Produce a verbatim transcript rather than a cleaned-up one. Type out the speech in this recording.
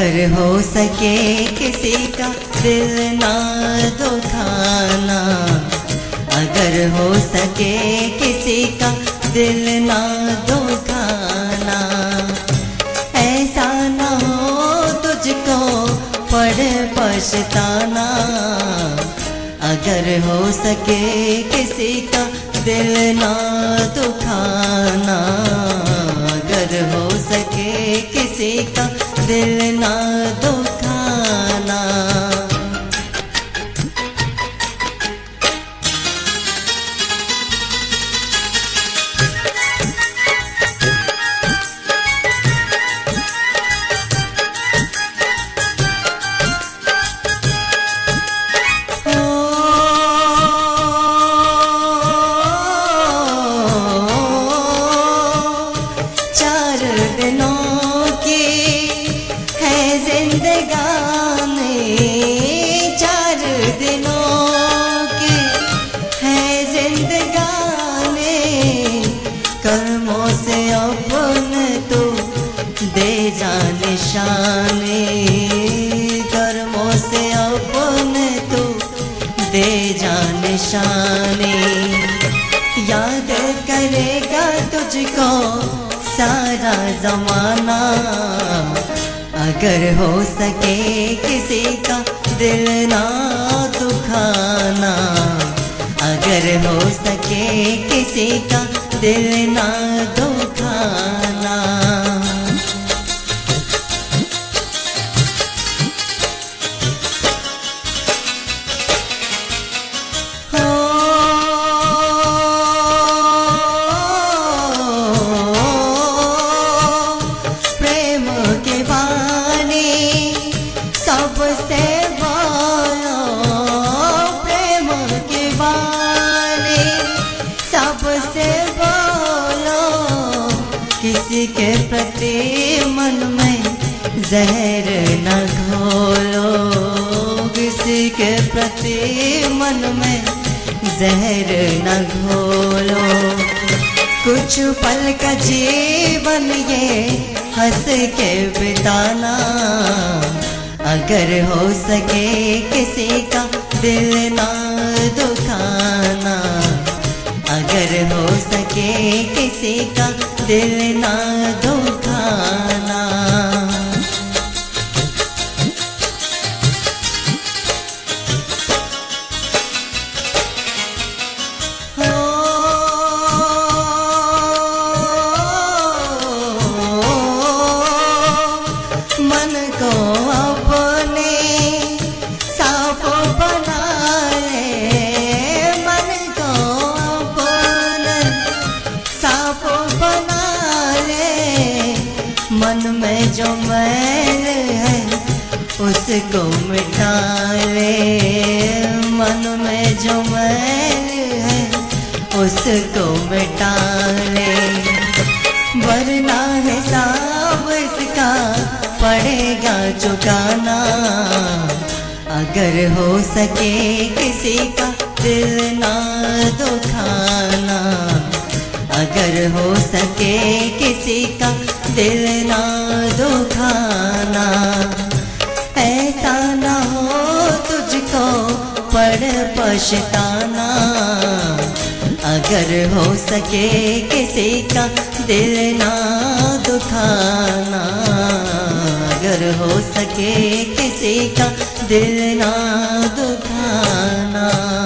अगर हो सके किसी का दिल ना दुखाना, अगर हो सके किसी का दिल ना दुखाना, ऐसा ना हो तुझको पड़े पछताना। अगर हो सके किसी का दिल ना दुखाना, अगर हो सके किसी का दिल ना दुखाना। कर्मों से अपने तो दे जा निशाने, कर्मों से अपने तो दे जा निशाने। याद करेगा तुझको सारा जमाना, अगर हो सके किसी का दिल ना दुखाना, अगर हो सके किसी का दिल ना दुखाना। हो प्रेम के बानी सबसे बोलो, प्रेम के बानी सबसे किसी के प्रति मन में जहर न घोलो, किसी के प्रति मन में जहर न घोलो। कुछ पल का जीवन ये हंस के बिताना, अगर हो सके किसी का दिल ना दुखाना, अगर हो सके किसी का दिल ना दुखाना। हो मन को अपने साफ बना ले, मन को अपने साफ बना ले, मन में जो मैल है उसको मिटा ले, मन में जो मैल है उसको मिटा ले, वरना हिसाब इसका पड़ेगा चुकाना। अगर हो सके किसी का दिल ना दुखाना, अगर हो सके किसी का दिल ना दुखाना, ऐसा ना हो तुझको पड़ पछताना। अगर हो सके किसी का दिल ना दुखाना, अगर हो सके किसी का दिल ना दुखाना।